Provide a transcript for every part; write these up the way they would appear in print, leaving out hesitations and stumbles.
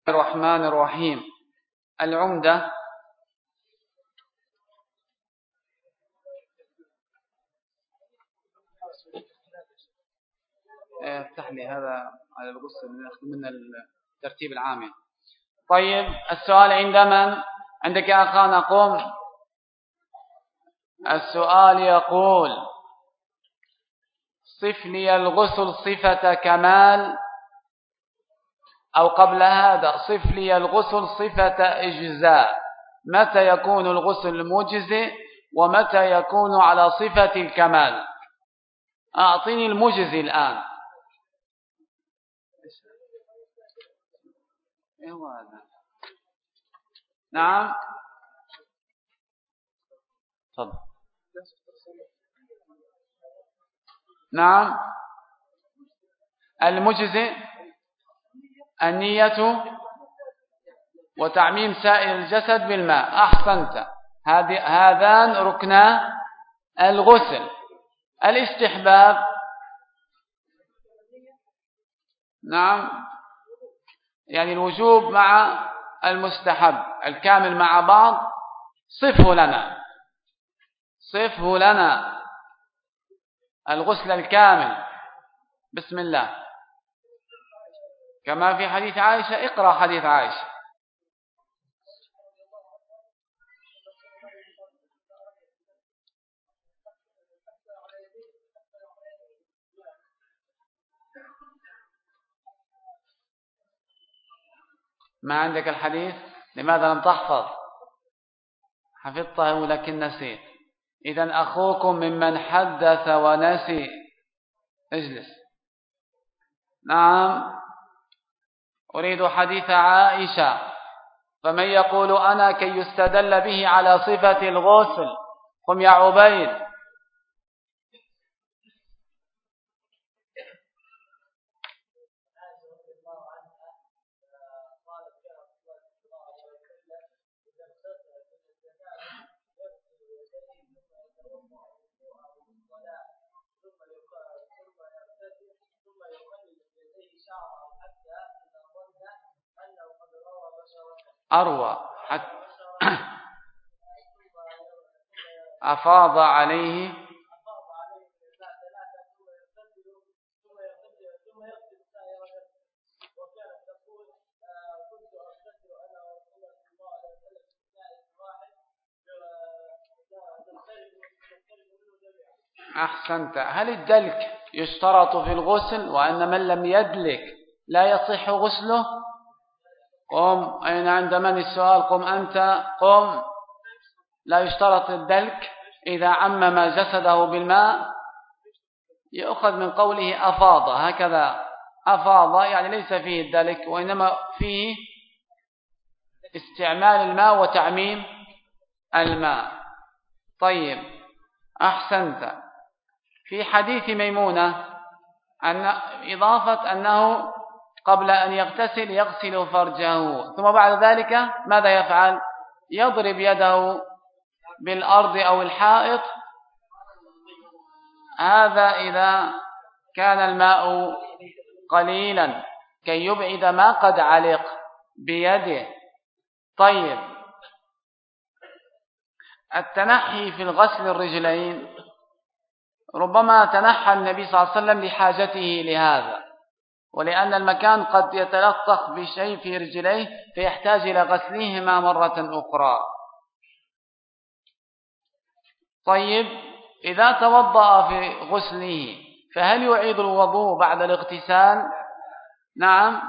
الرحمن الرحيم. العمدة. افتح لي هذا على القصة من الترتيب العام. طيب، السؤال عند من؟ عندك يا أخانا، قم. السؤال يقول: صف لي الغسل صفة كمال، أو قبل هذا صف لي الغسل صفة إجزاء. متى يكون الغسل مجزئ ومتى يكون على صفة الكمال؟ أعطيني المجزئ الآن. نعم، تفضل. نعم، المجزئ النية وتعميم سائر الجسد بالماء. أحسنت، هذان ركنا الغسل. الاستحباب، نعم، يعني الوجوب مع المستحب الكامل مع بعض. صفه لنا، صفه لنا الغسل الكامل. بسم الله. كما في حديث عائشة. اقرأ حديث عائشة. ما عندك الحديث؟ لماذا لم تحفظ؟ حفظته لكن نسيت. إذن أخوكم ممن حدث ونسي. اجلس. نعم، أريد حديث عائشة. فمن يقول أنا كي يستدل به على صفة الغسل؟ قم يا عبيد. أروى حتى أفاض عليه. أحسنت. هل الدلك يشترط في الغسل، وأن من لم يدلك لا يصح غسله؟ قم. أين عند من السؤال؟ قم أنت، قم. لا يشترط الدلك إذا عمم جسده بالماء. يؤخذ من قوله أفاض، هكذا. أفاض يعني ليس فيه الدلك، وإنما فيه استعمال الماء وتعميم الماء. طيب، أحسنت. في حديث ميمونة أن إضافة أنه قبل أن يغتسل يغسل فرجه، ثم بعد ذلك ماذا يفعل؟ يضرب يده بالأرض أو الحائط. هذا إذا كان الماء قليلا كي يبعد ما قد علق بيده. طيب، التنحي في الغسل الرجلين، ربما تنحى النبي صلى الله عليه وسلم لحاجته لهذا، ولأن المكان قد يتلطخ بشيء في رجليه فيحتاج إلى غسلهما مرة أخرى. طيب، إذا توضأ في غسله فهل يعيد الوضوء بعد الاغتسال؟ نعم.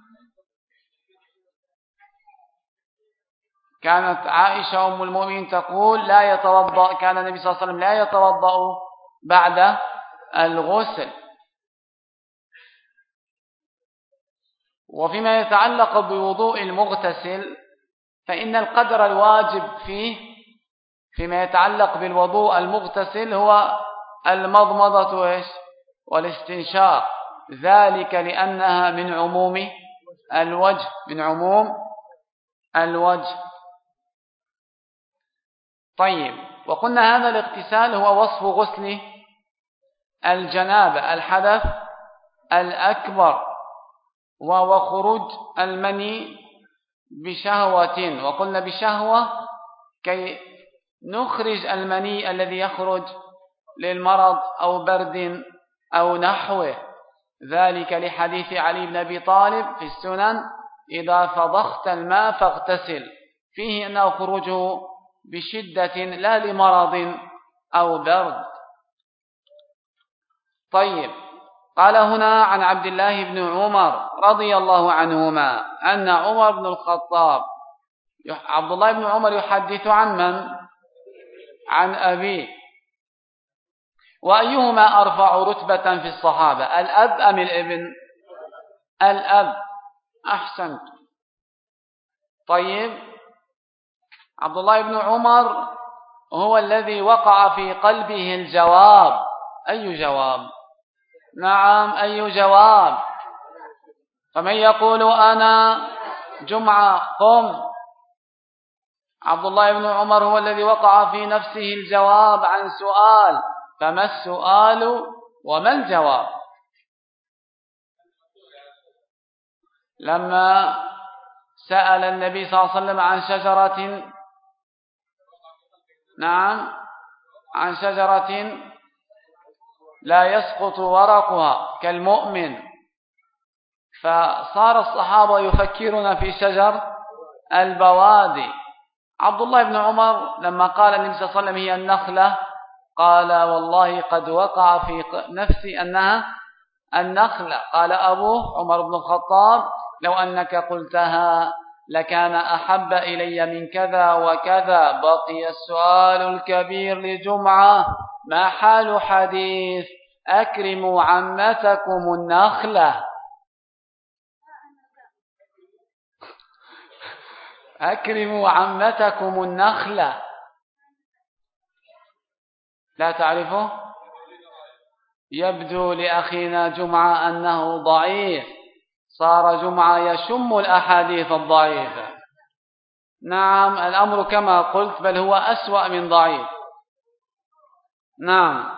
كانت عائشة أم المؤمنين تقول لا يتوضأ، كان النبي صلى الله عليه وسلم لا يتوضأ بعد الغسل. وفيما يتعلق بوضوء المغتسل فإن القدر الواجب فيما يتعلق بالوضوء المغتسل هو المضمضة والاستنشاق، ذلك لأنها من عموم الوجه، من عموم الوجه. طيب، وقلنا هذا الاغتسال هو وصف غسل الجنابة، الحدث الأكبر، وهو خروج المني بشهوة، وقلنا بشهوة كي نخرج المني الذي يخرج للمرض أو برد أو نحوه، ذلك لحديث علي بن أبي طالب في السنن: إذا فضخت الماء فاغتسل، فيه أنه خروجه بشدة لا لمرض أو برد. طيب، قال هنا عن عبد الله بن عمر رضي الله عنهما أن عمر بن الخطاب، عبد الله بن عمر يحدث عن من؟ عن أبيه. وأيهما أرفع رتبة في الصحابة، الأب أم الابن؟ الأب. أحسنت. طيب، عبد الله بن عمر هو الذي وقع في قلبه الجواب. أي جواب؟ نعم، أي جواب؟ فمن يقول أنا جمعة؟ قم. عبد الله بن عمر هو الذي وقع في نفسه الجواب عن سؤال، فما السؤال وما الجواب؟ لما سأل النبي صلى الله عليه وسلم عن شجرة، نعم، عن شجرة لا يسقط ورقها كالمؤمن، فصار الصحابة يفكرون في شجر البوادي. عبد الله بن عمر لما قال النبي صلى الله عليه وسلم هي النخلة، قال والله قد وقع في نفسي أنها النخلة. قال أبوه عمر بن الخطاب: لو أنك قلتها لكان أحب إلي من كذا وكذا. بقي السؤال الكبير لجمعة: ما حال حديث أكرموا عمتكم النخلة؟ أكرموا عمتكم النخلة، لا تعرفه؟ يبدو لأخينا جمعة أنه ضعيف، صار جمعة يشم الأحاديث الضعيفة. نعم، الأمر كما قلت، بل هو أسوأ من ضعيف. نعم.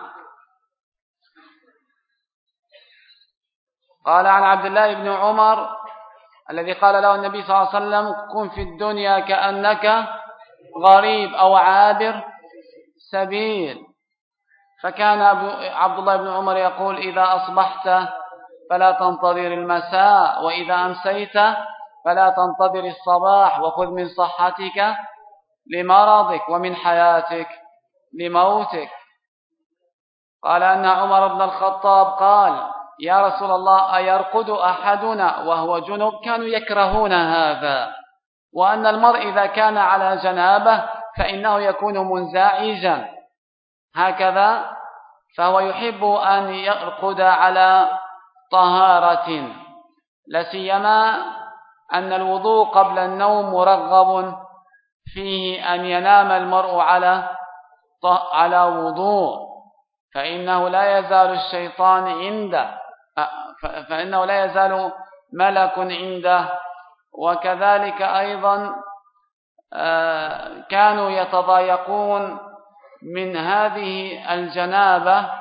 قال عن عبد الله بن عمر الذي قال له النبي صلى الله عليه وسلم: كن في الدنيا كأنك غريب أو عابر سبيل. فكان عبد الله بن عمر يقول: إذا أصبحت فلا تنتظر المساء، وإذا أمسيت فلا تنتظر الصباح، وخذ من صحتك لمرضك ومن حياتك لموتك. قال أن عمر بن الخطاب قال: يا رسول الله، أيرقد أحدنا وهو جنب؟ كانوا يكرهون هذا، وأن المرء إذا كان على جنابه فإنه يكون منزعجا هكذا، فهو يحب أن يرقد على طهارة، لا سيما أن الوضوء قبل النوم مرغب فيه، أن ينام المرء على وضوء، فإنه لا يزال الشيطان عنده، فإنه لا يزال ملك عنده. وكذلك أيضا كانوا يتضايقون من هذه الجنابة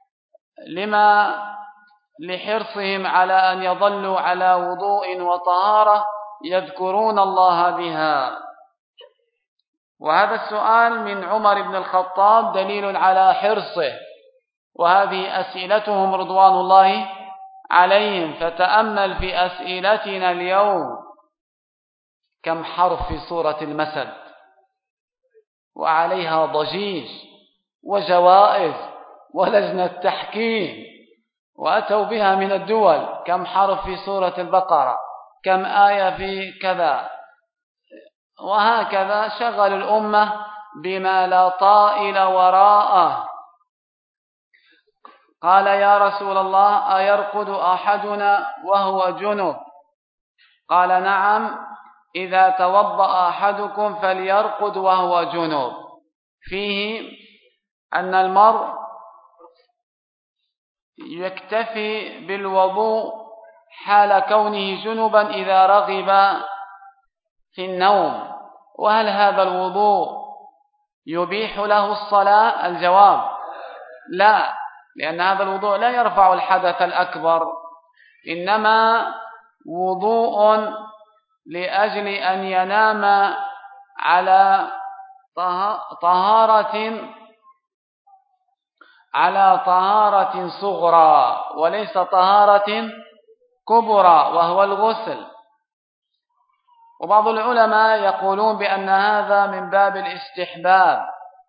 لحرصهم على أن يظلوا على وضوء وطهارة يذكرون الله بها. وهذا السؤال من عمر بن الخطاب دليل على حرصه، وهذه أسئلتهم رضوان الله عليهم. فتأمل في أسئلتنا اليوم: كم حرف في سورة المسد، وعليها ضجيج وجوائز ولجنة تحكيم، وأتوا بها من الدول. كم حرف في سورة البقرة، كم آية في كذا، وهكذا شغل الأمة بما لا طائل وراءه. قال: يا رسول الله، أيرقد أحدنا وهو جنب؟ قال: نعم، إذا توضأ أحدكم فليرقد وهو جنب. فيه أن المرء يكتفي بالوضوء حال كونه جنبا إذا رغب في النوم. وهل هذا الوضوء يبيح له الصلاة؟ الجواب: لا، لأن هذا الوضوء لا يرفع الحدث الأكبر، إنما وضوء لأجل أن ينام على طهارة صغرى وليس طهارة كبرى وهو الغسل. وبعض العلماء يقولون بأن هذا من باب الاستحباب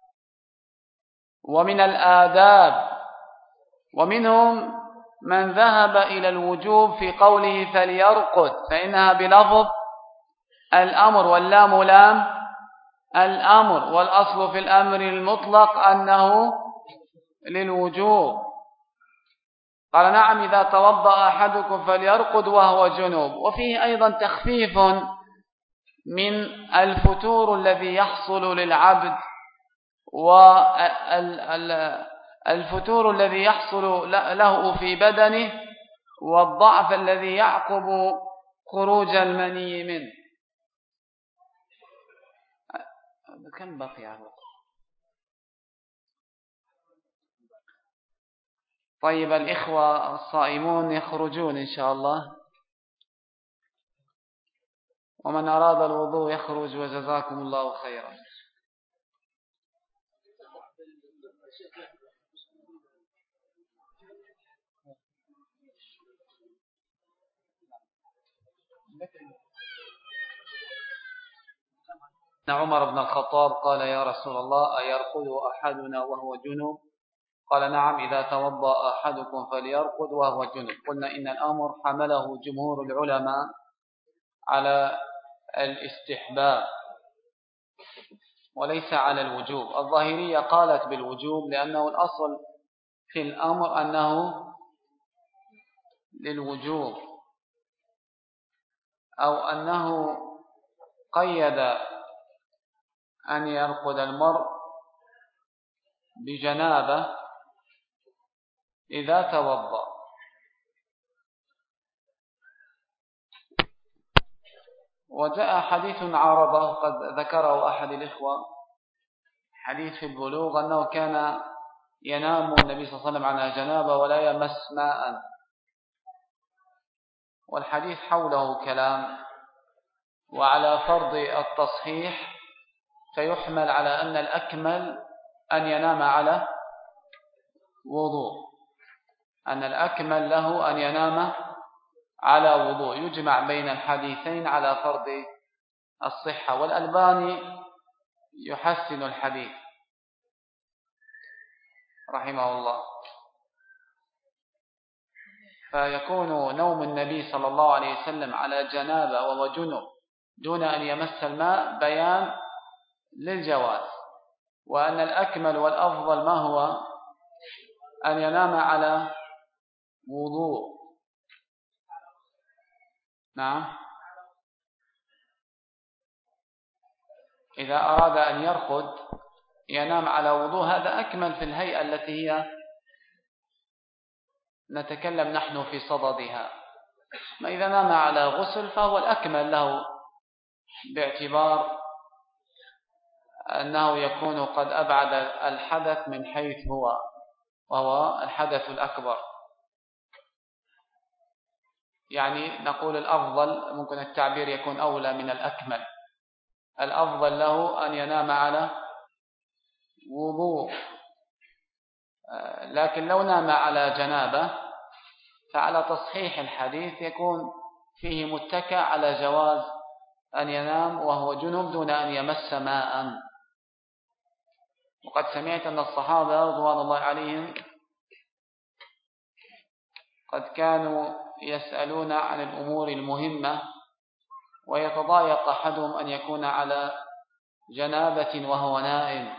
ومن الآداب، ومنهم من ذهب إلى الوجوب في قوله فليرقد، فإنها بلفظ الأمر، واللام لام الأمر، والأصل في الأمر المطلق أنه للوجوب. قال نعم إذا توضأ أحدكم فليرقد وهو جنوب. وفيه أيضا تخفيف من الفتور الذي يحصل للعبد والفتور الذي يحصل له في بدنه والضعف الذي يعقب خروج المني منه. كم بقي على الوقت؟ طيب الإخوة الصائمون يخرجون إن شاء الله، ومن أراد الوضوء يخرج، وجزاكم الله خيرا. عمر بن الخطاب قال يا رسول الله أيرقد أحدنا وهو جنوب؟ قال نعم إذا توضأ أحدكم فليرقد وهو جنوب. قلنا إن الأمر حمله جمهور العلماء على الاستحباب وليس على الوجوب. الظاهرية قالت بالوجوب لأنه الأصل في الأمر أنه للوجوب، أو أنه قيد أن يرقد المرء بجنابه إذا توضأ. وجاء حديث عارضه قد ذكره أحد الإخوة، حديث في البلوغ أنه كان ينام النبي صلى الله عليه وسلم على جنابه ولا يمس ماء، والحديث حوله كلام. وعلى فرض التصحيح فيحمل على أن الأكمل أن ينام على وضوء، أن الأكمل له أن ينام على وضوء، يجمع بين الحديثين على فرض الصحة. والألباني يحسن الحديث رحمه الله. فيكون نوم النبي صلى الله عليه وسلم على جنابه وهو جنب دون أن يمس الماء بيان للجواز، وأن الأكمل والأفضل ما هو أن ينام على وضوء. نعم، إذا أراد أن يرقد ينام على وضوء، هذا أكمل في الهيئة التي هي نتكلم نحن في صددها. ما إذا نام على غسل فهو الأكمل له، باعتبار أنه يكون قد أبعد الحدث من حيث هو، وهو الحدث الأكبر. يعني نقول الأفضل، ممكن التعبير يكون أولى من الأكمل، الأفضل له أن ينام على وضوء. لكن لو نام على جنابه فعلى تصحيح الحديث يكون فيه متكأ على جواز أن ينام وهو جنب دون أن يمس ماء. وقد سمعت أن الصحابة رضوان الله عليهم قد كانوا يسألون عن الأمور المهمة ويتضايق أحدهم أن يكون على جنابة وهو نائم.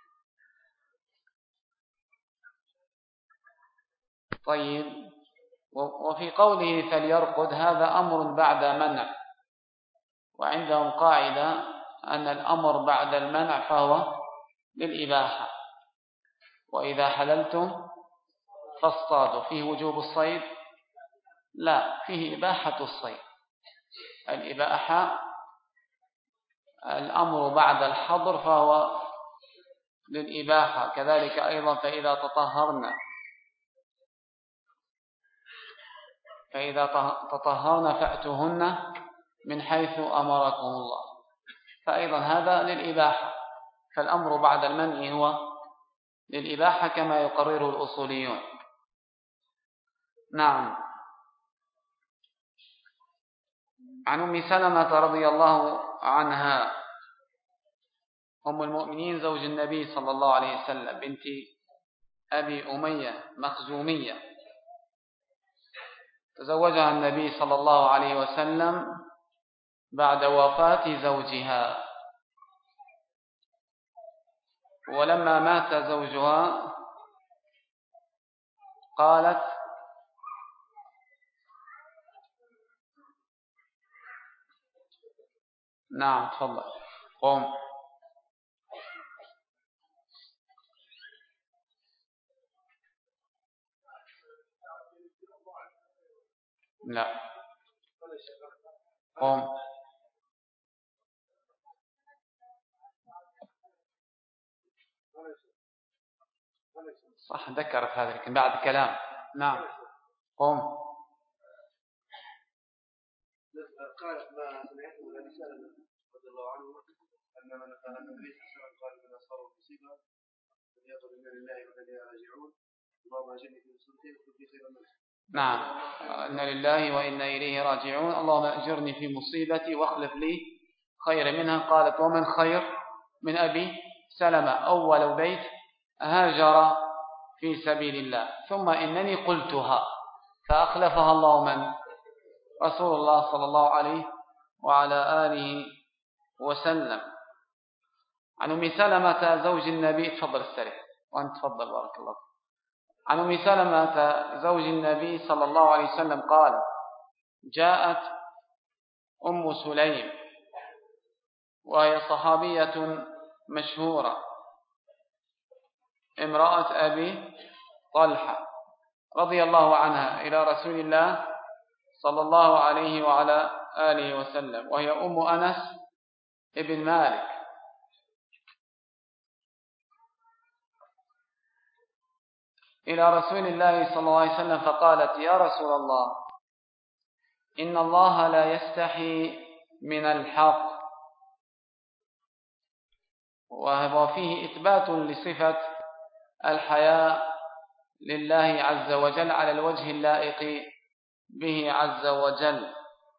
طيب، وفي قوله فليرقد هذا أمر بعد منع، وعندهم قاعدة أن الأمر بعد المنع فهو للإباحة. وإذا حللتم فاصطادوا. فيه وجوب الصيد؟ لا، فيه إباحة الصيد. الإباحة الأمر بعد الحظر فهو للإباحة. كذلك أيضا فإذا تطهرن فأتوهن من حيث أمركم الله، فأيضا هذا للإباحة، فالأمر بعد المنع هو للإباحة كما يقرره الأصوليون. نعم. عن أم سلمة رضي الله عنها أم المؤمنين زوج النبي صلى الله عليه وسلم بنت أبي أمية مخزومية، تزوجها النبي صلى الله عليه وسلم بعد وفاة زوجها، ولما مات زوجها قالت نعم تفضل قم. لا قم. صح ذكرت هذا لكن بعد كلام. نعم قم. قالت ما سمعت من ابي سلمة رضي الله عنه ان من كان النبي صلى الله عليه وسلم قال من اصابه مصيبه فليقل انا لله وانا اليه راجعون اللهم اجرني في مصيبتي وخذ خيرا منها. نعم إنا لله وإنا إليه راجعون اللهم أجرني في مصيبتي واخلف لي خير منها. قالت ومن خير من أبي سلمة أول بيت هاجر في سبيل الله، ثم إنني قلتها فأخلفها الله من رسول الله صلى الله عليه وعلى آله وسلم. عن أم سلمة زوج النبي تفضل السريع وأنت تفضل بارك الله. عن أم سلمة زوج النبي صلى الله عليه وسلم قال جاءت أم سليم وهي صحابية مشهورة امرأة أبي طلحة رضي الله عنها إلى رسول الله صلى الله عليه وعلى آله وسلم، وهي أم أنس ابن مالك، إلى رسول الله صلى الله عليه وسلم فقالت يا رسول الله إن الله لا يستحي من الحق، وفيه إثبات لصفة الحياء لله عز وجل على الوجه اللائق به عز وجل،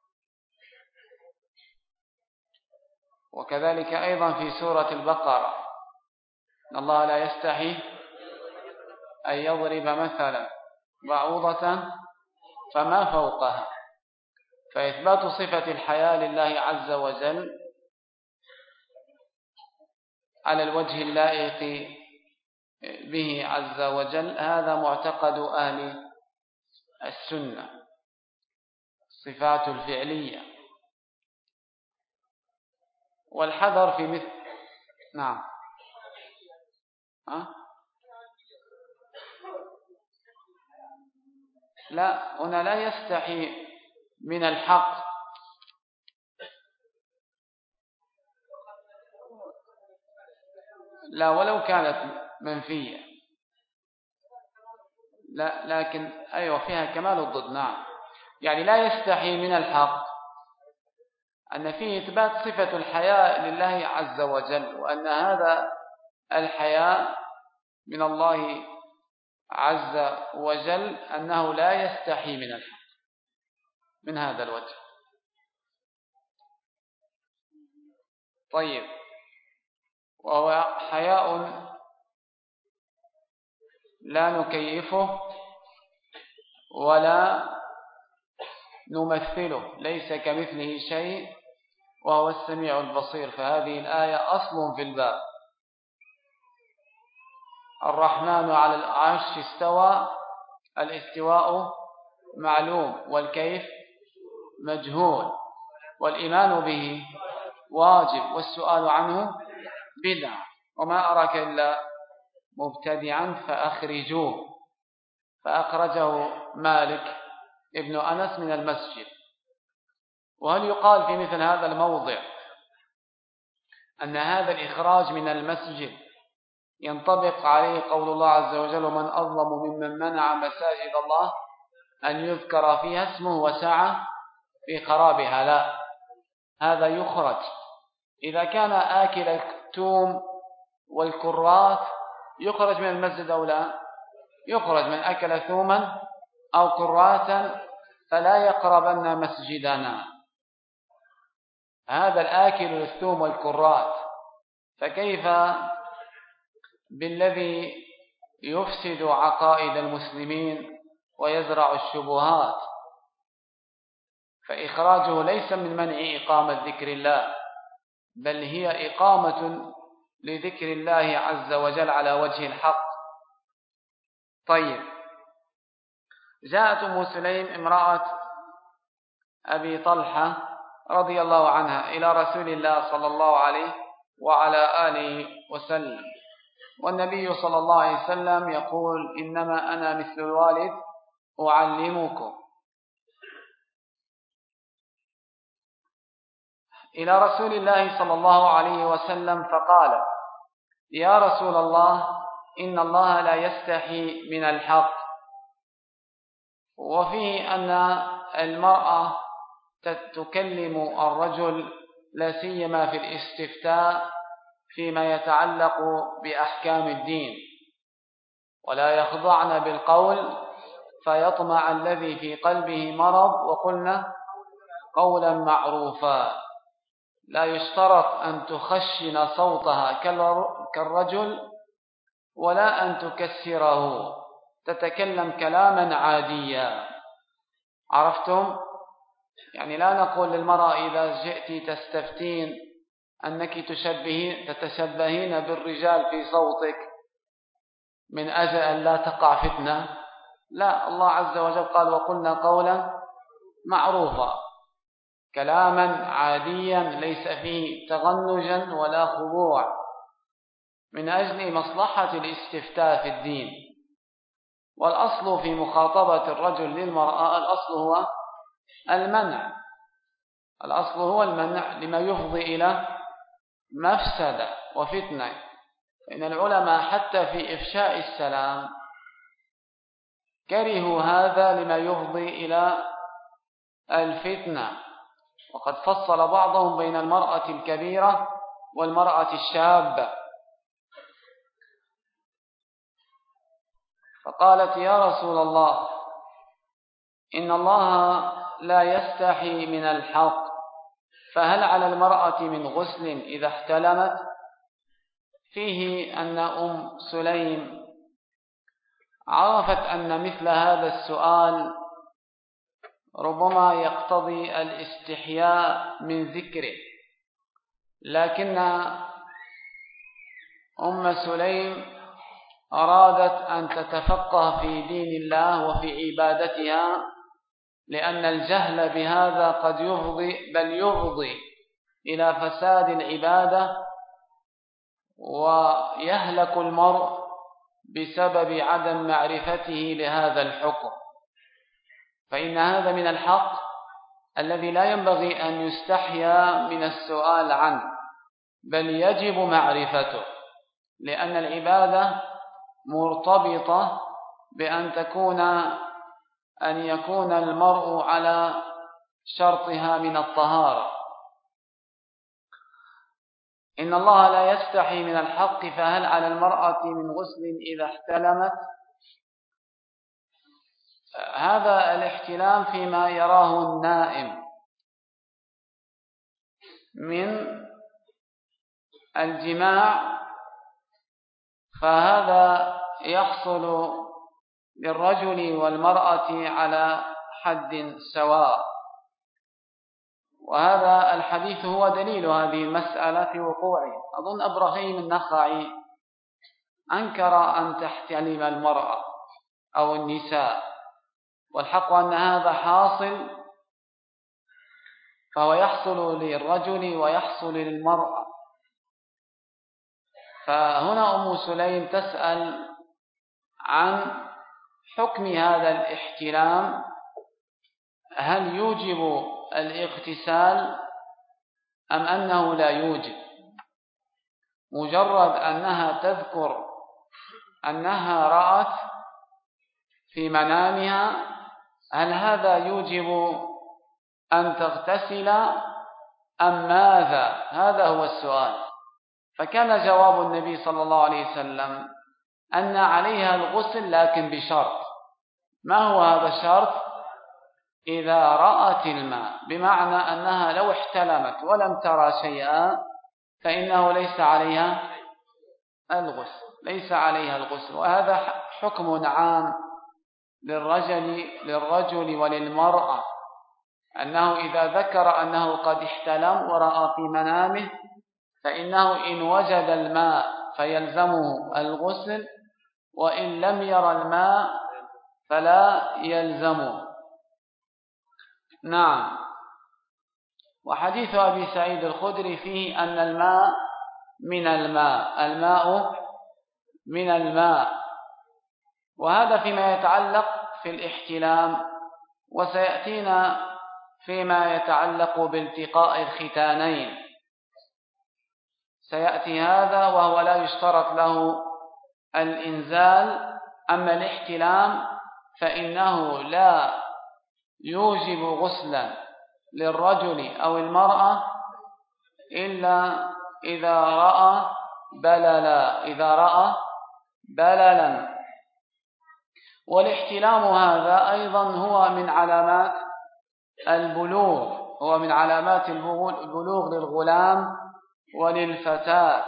وكذلك أيضا في سورة البقرة إن الله لا يستحي أن يضرب مثلا بعوضة فما فوقها، فإثبات صفة الحياء لله عز وجل على الوجه اللائق به عز وجل هذا معتقد أهل السنة. الصفات الفعلية والحذر في مثل نعم لا هنا لا يستحي من الحق، لا ولو كانت منفية، لا لكن أيوة فيها كمال الضد. نعم يعني لا يستحي من الحق أن فيه إثبات صفة الحياء لله عز وجل، وأن هذا الحياء من الله عز وجل أنه لا يستحي من الحق من هذا الوجه. طيب وهو حياء لا نكيفه ولا نمثله، ليس كمثله شيء وهو السميع البصير، فهذه الآية أصل في الباب. الرحمن على العرش استوى، الاستواء معلوم والكيف مجهول، والإيمان به واجب والسؤال عنه بدعة، وما أراك إلا مبتدعا فأخرجوه، فأخرجه مالك ابن أنس من المسجد. وهل يقال في مثل هذا الموضع أن هذا الإخراج من المسجد ينطبق عليه قول الله عز وجل ومن أظلم ممن منع مساجد الله أن يذكر فيها اسمه وسعى في خرابها؟ لا، هذا يخرج. إذا كان آكل التوم والكرات يخرج من المسجد أو لا؟ يخرج. من أكل ثوما أو كراتا فلا يقربن مسجدنا. هذا الآكل للثوم والكرات، فكيف بالذي يفسد عقائد المسلمين ويزرع الشبهات؟ فإخراجه ليس من منع إقامة ذكر الله، بل هي إقامة لذكر الله عز وجل على وجه الحق. طيب، جاءت أم سليم امرأة أبي طلحة رضي الله عنها إلى رسول الله صلى الله عليه وعلى آله وسلم، والنبي صلى الله عليه وسلم يقول: إنما أنا مثل الوالد أعلمكم. إلى رسول الله صلى الله عليه وسلم فقال: يا رسول الله، إن الله لا يستحي من الحق. وفيه أن المرأة تكلم الرجل لا سيما في الاستفتاء فيما يتعلق بأحكام الدين، ولا يخضعن بالقول فيطمع الذي في قلبه مرض، وقلنا قولا معروفا. لا يشترط أن تخشن صوتها كالرجل ولا أن تكسره، تتكلم كلاما عاديا. عرفتم؟ يعني لا نقول للمرأة إذا جئت تستفتين أنك تتشبهين بالرجال في صوتك من أجل أن لا تقع فتنة. لا، الله عز وجل قال: وقلنا قولا معروفا، كلاما عاديا ليس فيه تغنجا ولا خضوع، من أجل مصلحة الاستفتاء في الدين. والأصل في مخاطبة الرجل للمرأة الأصل هو المنع، الأصل هو المنع لما يفضي إلى مفسدة وفتنة. فإن العلماء حتى في إفشاء السلام كرهوا هذا لما يفضي إلى الفتنة، وقد فصل بعضهم بين المرأة الكبيرة والمرأة الشابة، فقالت: يا رسول الله، إن الله لا يستحي من الحق، فهل على المرأة من غسل إذا احتلمت؟ فيه أن أم سليم عرفت أن مثل هذا السؤال ربما يقتضي الاستحياء من ذكره، لكن أم سليم أرادت أن تتفقه في دين الله وفي عبادتها، لأن الجهل بهذا قد يفضي إلى فساد العبادة، ويهلك المرء بسبب عدم معرفته لهذا الحكم. فإن هذا من الحق الذي لا ينبغي أن يستحيا من السؤال عنه، بل يجب معرفته، لأن العبادة مرتبطة بأن يكون المرء على شرطها من الطهارة. إن الله لا يستحي من الحق، فهل على المرأة من غسل إذا احتلمت؟ هذا الاحتلام فيما يراه النائم من الجماع، فهذا يحصل للرجل والمرأة على حد سواء، وهذا الحديث هو دليل هذه المسألة في وقوعه. أظن إبراهيم النخعي أنكر أن تحتلم المرأة أو النساء، والحق أن هذا حاصل، فهو يحصل للرجل ويحصل للمرأة. فهنا أم سليم تسأل عن حكم هذا الاحتلام، هل يوجب الاغتسال أم أنه لا يوجب؟ مجرد أنها تذكر أنها رأت في منامها، هل هذا يوجب أن تغتسل أم ماذا؟ هذا هو السؤال. فكان جواب النبي صلى الله عليه وسلم أن عليها الغسل لكن بشرط. ما هو هذا الشرط؟ إذا رأت الماء، بمعنى أنها لو احتلمت ولم ترى شيئا فإنه ليس عليها الغسل، ليس عليها الغسل. وهذا حكم عام للرجل وللمرأة، أنه إذا ذكر أنه قد احتلم ورأى في منامه فإنه إن وجد الماء فيلزمه الغسل، وإن لم ير الماء فلا يلزمه. نعم. وحديث أبي سعيد الخدري فيه أن الماء من الماء، الماء من الماء. وهذا فيما يتعلق في الاحتلام، وسيأتينا فيما يتعلق بالتقاء الختانين سيأتي هذا، وهو لا يشترط له الإنزال. أما الاحتلام فإنه لا يوجب غسلا للرجل أو المرأة إلا إذا رأى بللا. والاحتلام هذا أيضا هو من علامات البلوغ، هو من علامات البلوغ للغلام وللفتاة،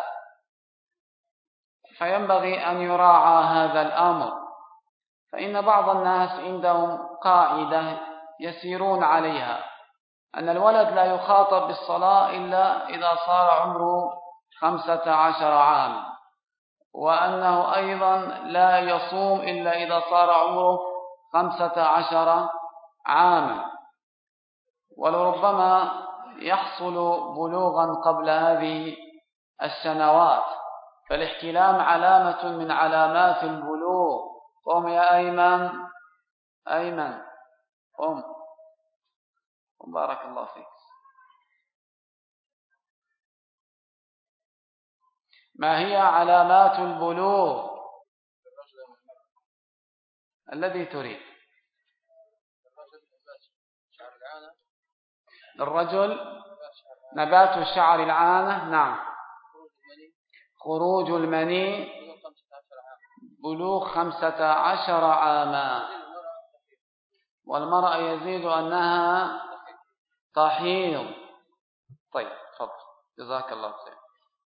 فينبغي أن يراعى هذا الأمر. فإن بعض الناس عندهم قاعدة يسيرون عليها، أن الولد لا يخاطب بالصلاة إلا إذا صار عمره 15 عام، وأنه أيضا لا يصوم إلا إذا صار عمره 15 عاما، ولربما يحصل بلوغا قبل هذه السنوات. فالاحتلام علامة من علامات البلوغ. قم يا أيمن قم، بارك الله فيك. ما هي علامات البلوغ الذي تريد؟ للرجل نبات شعر العانة، نعم. خروج المني، بلوغ 15 عاما. والمرأة يزيد أنها تحيض. طيب تفضل، جزاك الله خير.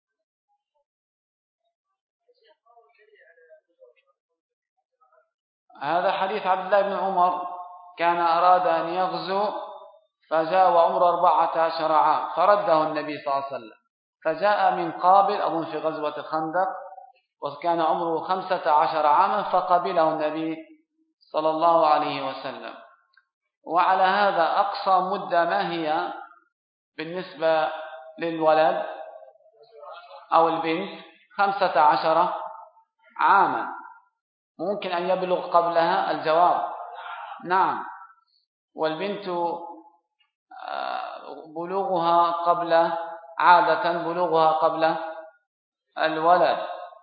هذا حديث عبد الله بن عمر، كان أراد أن يغزو فجاء وعمره 14 عام فرده النبي صلى الله عليه وسلم، فجاء من قابل أظن في غزوة الخندق وكان عمره 15 عاما فقبله النبي صلى الله عليه وسلم. وعلى هذا أقصى مدة ما هي بالنسبة للولد أو البنت؟ 15 عاما. ممكن أن يبلغ قبلها؟ الجواب نعم. والبنت بلوغها قبل، عادة بلوغها قبل الولد.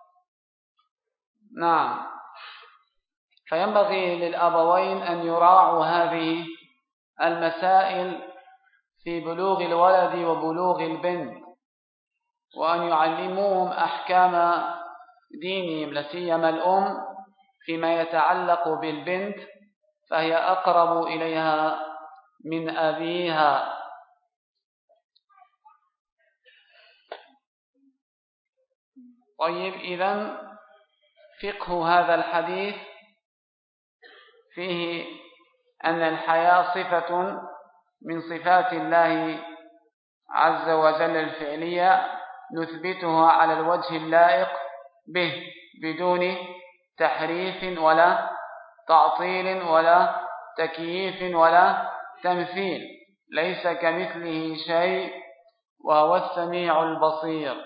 نعم. فينبغي للأبوين أن يراعوا هذه المسائل في بلوغ الولد وبلوغ البنت، وأن يعلموهم أحكام دينهم، لسيما الأم فيما يتعلق بالبنت، فهي أقرب إليها من أبيها. طيب، إذن فقه هذا الحديث فيه أن الحياء صفة من صفات الله عز وجل الفعلية، نثبتها على الوجه اللائق به بدون تحريف ولا تعطيل ولا تكييف ولا تمثيل. ليس كمثله شيء وهو السميع البصير.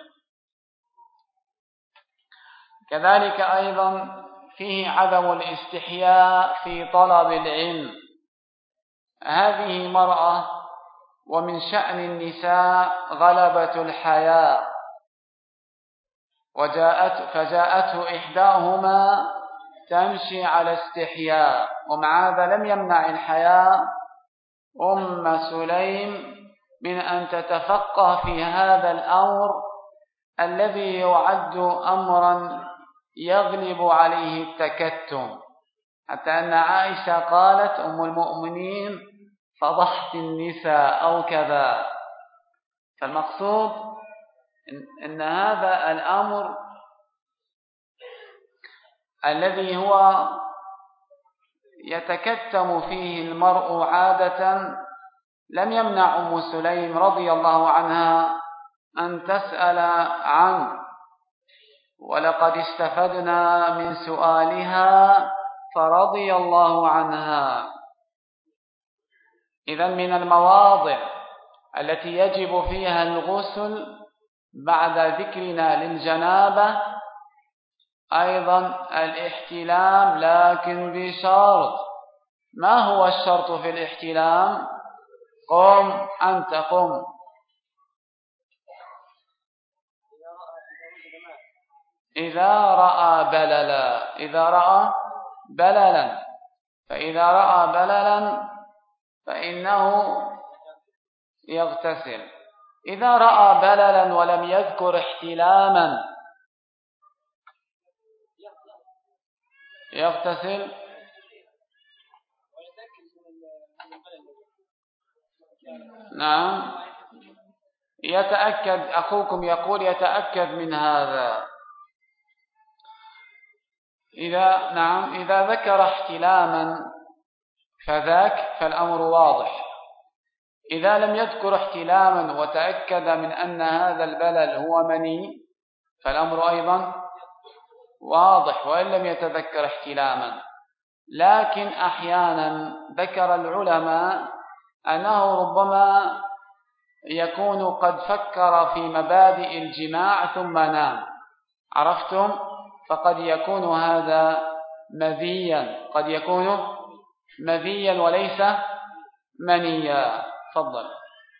كذلك أيضا فيه عدم الاستحياء في طلب العلم. هذه مرأة ومن شأن النساء غلبة الحياء، فجاءته إحداهما تمشي على استحياء، ومع هذا لم يمنع الحياء أم سليم من أن تتفقه في هذا الأمر الذي يعد أمرا يغلب عليه التكتم، حتى أن عائشة قالت أم المؤمنين فضحت النساء أو كذا. فالمقصود إن هذا الأمر الذي هو يتكتم فيه المرء عادة لم يمنع أم سليم رضي الله عنها أن تسأل عنه، ولقد استفدنا من سؤالها فرضي الله عنها. إذن من المواضع التي يجب فيها الغسل بعد ذكرنا للجنابة أيضا الاحتلام، لكن بشرط. ما هو الشرط في الاحتلام؟ قم أنت قم. إذا رأى بللا، فإذا رأى بللا فإنه يغتسل. إذا رأى بللا ولم يذكر احتلاما يغتسل. نعم، يتأكد أخوكم يقول يتأكد من هذا. إذا ذكر احتلاما فالأمر واضح. إذا لم يذكر احتلاما وتأكد من أن هذا البلل هو مني فالأمر أيضا واضح، وإن لم يتذكر احتلاما. لكن أحيانا ذكر العلماء أنه ربما يكون قد فكر في مبادئ الجماع ثم نام، عرفتم؟ فقد يكون هذا مذيا، قد يكون مذيا وليس منيا. تفضل.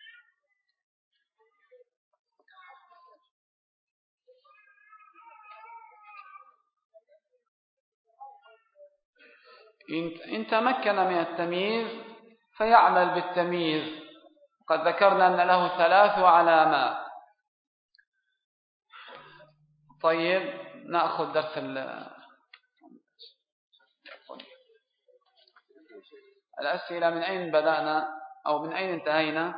إن تمكن من التمييز فيعمل بالتمييز. قد ذكرنا أن له 3 علامات. طيب نأخذ درس الأسئلة. من أين بدأنا أو من أين انتهينا؟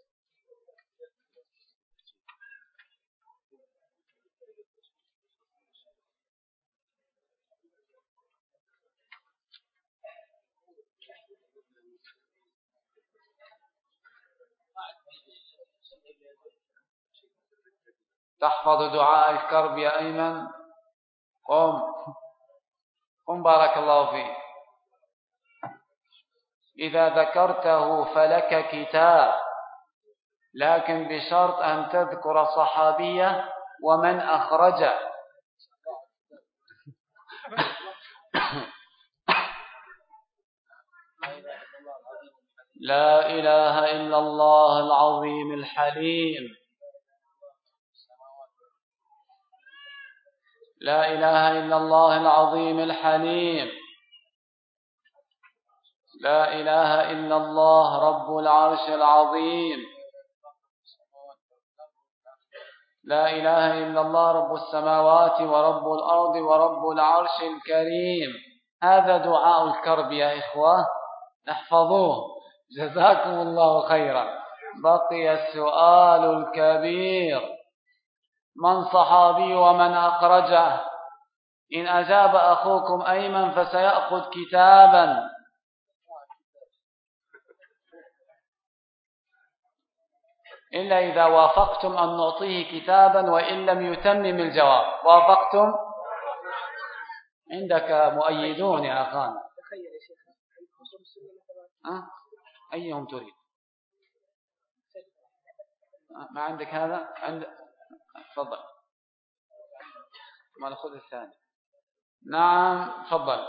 تحفظ دعاء الكرب يا أيمن؟ قم بارك الله فيك. إذا ذكرته فلك كتاب، لكن بشرط أن تذكر صحابية ومن أخرجه. لا إله إلا الله العظيم الحليم. لا إله إلا الله العظيم الحليم. لا إله إلا الله رب العرش العظيم. لا إله إلا الله رب السماوات ورب الأرض ورب العرش الكريم. هذا دعاء الكرب يا إخوة، احفظوه. جزاكم الله خيرا. بقي السؤال الكبير: من صحابي ومن أخرجه؟ إن أجاب أخوكم أيمن فسيأخذ كتابا، إلا إذا وافقتم أن نعطيه كتابا وإن لم يتمم الجواب. وافقتم؟ عندك مؤيدون يا أخانا. أيهم تريد؟ ما عندك هذا؟ تفضل. ما نأخذ الثاني. نعم تفضل.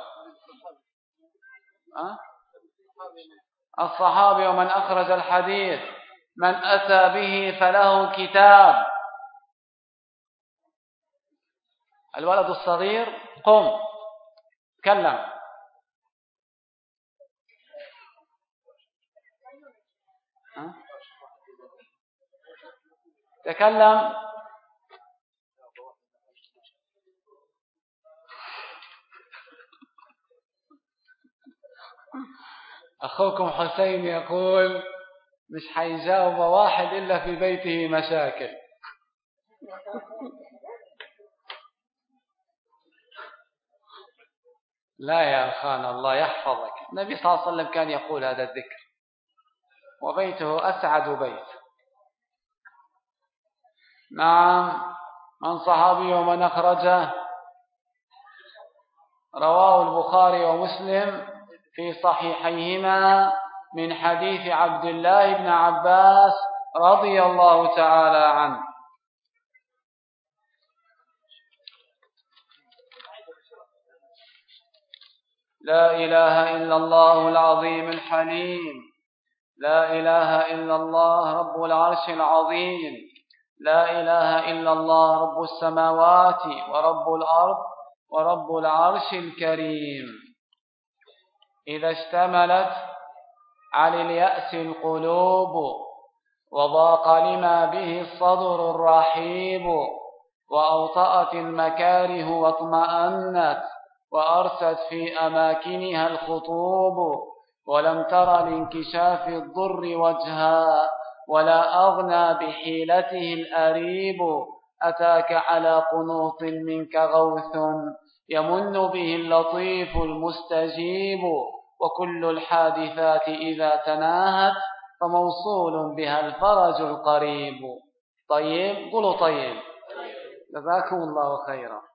الصحابي ومن أخرج الحديث: من أتى به فله كتاب. الولد الصغير قم تكلم. تكلم. أخوكم حسين يقول مش حيجاوب واحد إلا في بيته مشاكل. لا يا أخانا الله يحفظك، النبي صلى الله عليه وسلم كان يقول هذا الذكر وبيته أسعد بيت. نعم. من صحابي ومن أخرجه؟ رواه البخاري ومسلم في صحيحيهما من حديث عبد الله بن عباس رضي الله تعالى عنه. لا إله إلا الله العظيم الحليم، لا إله إلا الله رب العرش العظيم، لا إله إلا الله رب السماوات ورب الأرض ورب العرش الكريم. إذا اشتملت على اليأس القلوب وضاق لما به الصدر الرحيب وأوطأت المكاره واطمأنت وأرست في أماكنها الخطوب ولم تر لانكشاف الضر وجها ولا أغنى بحيلته الأريب أتاك على قنوط منك غوث يمن به اللطيف المستجيب وكل الحادثات إذا تناهت فموصول بها الفرج القريب. طيب قولوا طيب. جزاكم الله خيرا.